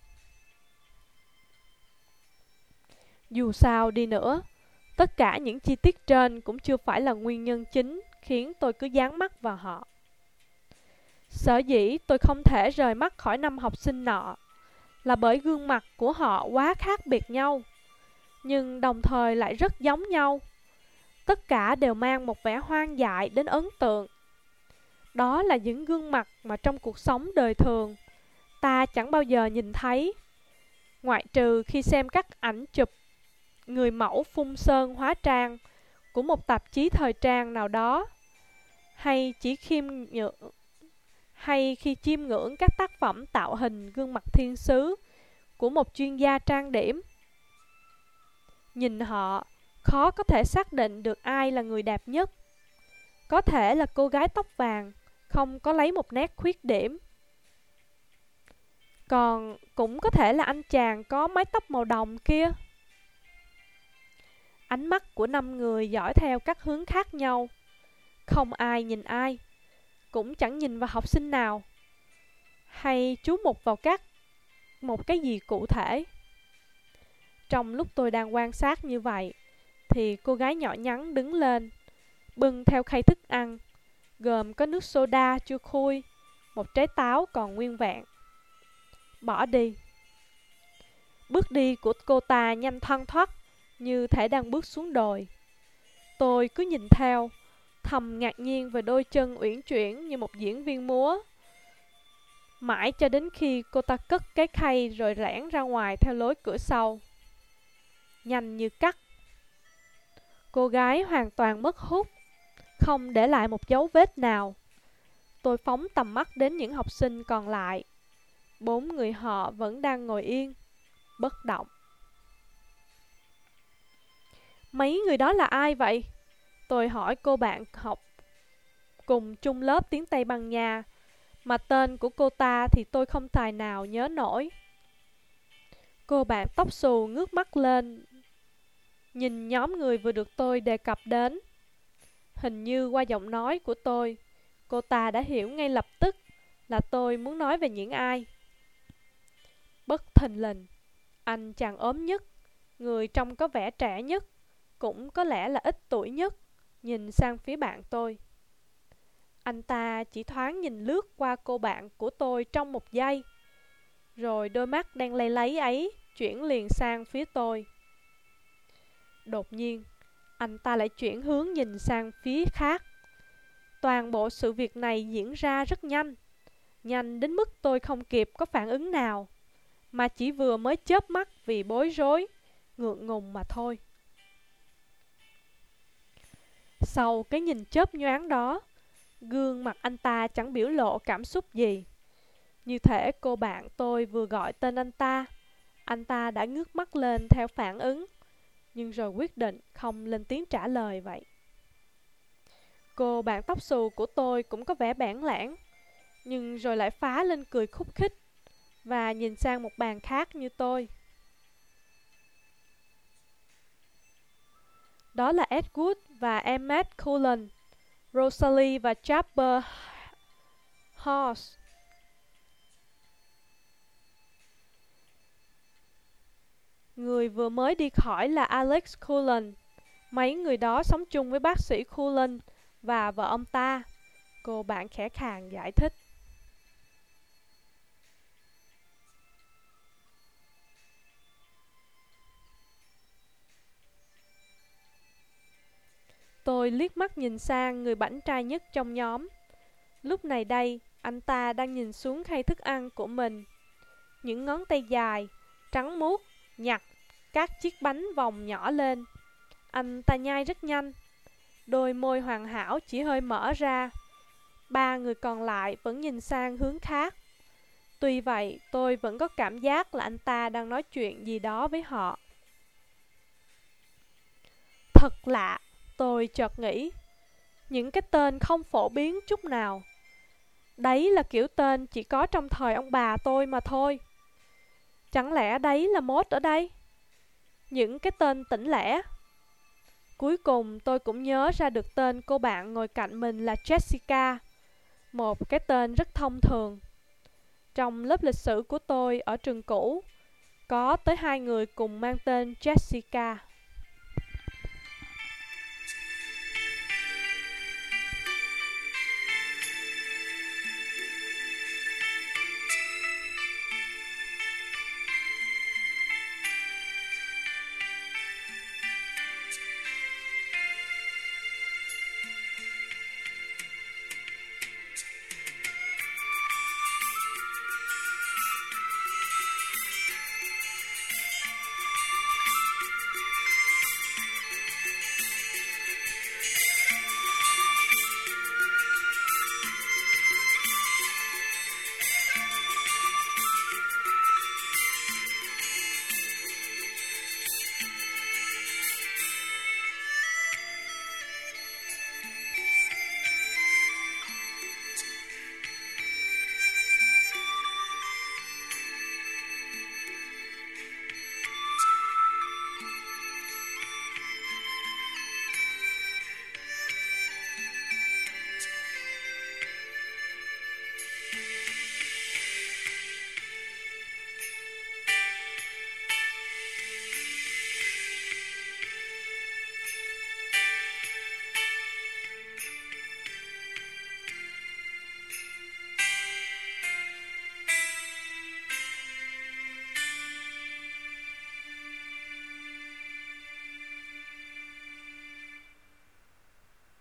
Dù sao đi nữa, tất cả những chi tiết trên cũng chưa phải là nguyên nhân chính khiến tôi cứ dán mắt vào họ. Sở dĩ tôi không thể rời mắt khỏi năm học sinh nọ là bởi gương mặt của họ quá khác biệt nhau, nhưng đồng thời lại rất giống nhau. Tất cả đều mang một vẻ hoang dại đến ấn tượng. Đó là những gương mặt mà trong cuộc sống đời thường ta chẳng bao giờ nhìn thấy, ngoại trừ khi xem các ảnh chụp người mẫu phun sơn hóa trang của một tạp chí thời trang nào đó, hay chỉ khiêm nhượng, hay khi chiêm ngưỡng các tác phẩm tạo hình gương mặt thiên sứ của một chuyên gia trang điểm. Nhìn họ, khó có thể xác định được ai là người đẹp nhất. Có thể là cô gái tóc vàng, không có lấy một nét khuyết điểm. Còn cũng có thể là anh chàng có mái tóc màu đồng kia. Ánh mắt của năm người dõi theo các hướng khác nhau. Không ai nhìn ai, cũng chẳng nhìn vào học sinh nào, hay chú mục vào các một cái gì cụ thể. Trong lúc tôi đang quan sát như vậy, thì cô gái nhỏ nhắn đứng lên, bưng theo khay thức ăn, gồm có nước soda chưa khui, một trái táo còn nguyên vẹn. Bỏ đi. Bước đi của cô ta nhanh thoăn thoắt, như thể đang bước xuống đồi. Tôi cứ nhìn theo, thầm ngạc nhiên về đôi chân uyển chuyển như một diễn viên múa. Mãi cho đến khi cô ta cất cái khay rồi lẻn ra ngoài theo lối cửa sau. Nhanh như cắt. Cô gái hoàn toàn mất hút, không để lại một dấu vết nào. Tôi phóng tầm mắt đến những học sinh còn lại. Bốn người họ vẫn đang ngồi yên, bất động. Mấy người đó là ai vậy? Tôi hỏi cô bạn học cùng chung lớp tiếng Tây Ban Nha, mà tên của cô ta thì tôi không tài nào nhớ nổi. Cô bạn tóc xù ngước mắt lên, nhìn nhóm người vừa được tôi đề cập đến. Hình như qua giọng nói của tôi, cô ta đã hiểu ngay lập tức là tôi muốn nói về những ai. Bất thình lình, anh chàng ốm nhất, người trông có vẻ trẻ nhất, cũng có lẽ là ít tuổi nhất, nhìn sang phía bạn tôi. Anh ta chỉ thoáng nhìn lướt qua cô bạn của tôi trong một giây, rồi đôi mắt đang lay lấy ấy chuyển liền sang phía tôi. Đột nhiên, anh ta lại chuyển hướng nhìn sang phía khác. Toàn bộ sự việc này diễn ra rất nhanh, nhanh đến mức tôi không kịp có phản ứng nào, mà chỉ vừa mới chớp mắt vì bối rối, ngượng ngùng mà thôi. Sau cái nhìn chớp nhoáng đó, gương mặt anh ta chẳng biểu lộ cảm xúc gì. Như thể cô bạn tôi vừa gọi tên anh ta, anh ta đã ngước mắt lên theo phản ứng, nhưng rồi quyết định không lên tiếng trả lời vậy. Cô bạn tóc xù của tôi cũng có vẻ bản lãng, nhưng rồi lại phá lên cười khúc khích và nhìn sang một bàn khác như tôi. Đó là Edward và Emmett Cullen, Rosalie và Chapter Horse. Người vừa mới đi khỏi là Alex Cullen. Mấy người đó sống chung với bác sĩ Cullen và vợ ông ta. Cô bạn khẽ khàng giải thích. Tôi liếc mắt nhìn sang người bảnh trai nhất trong nhóm. Lúc này đây, anh ta đang nhìn xuống khay thức ăn của mình. Những ngón tay dài, trắng muốt, nhặt các chiếc bánh vòng nhỏ lên. Anh ta nhai rất nhanh. Đôi môi hoàn hảo chỉ hơi mở ra. Ba người còn lại vẫn nhìn sang hướng khác. Tuy vậy, tôi vẫn có cảm giác là anh ta đang nói chuyện gì đó với họ. Thật lạ, tôi chợt nghĩ. những cái tên không phổ biến chút nào. Đấy là kiểu tên chỉ có trong thời ông bà tôi mà thôi. Chẳng lẽ đấy là mốt ở đây? Những cái tên tỉnh lẻ. Cuối cùng tôi cũng nhớ ra được tên cô bạn ngồi cạnh mình là Jessica, một cái tên rất thông thường. Trong lớp lịch sử của tôi ở trường cũ, có tới hai người cùng mang tên Jessica.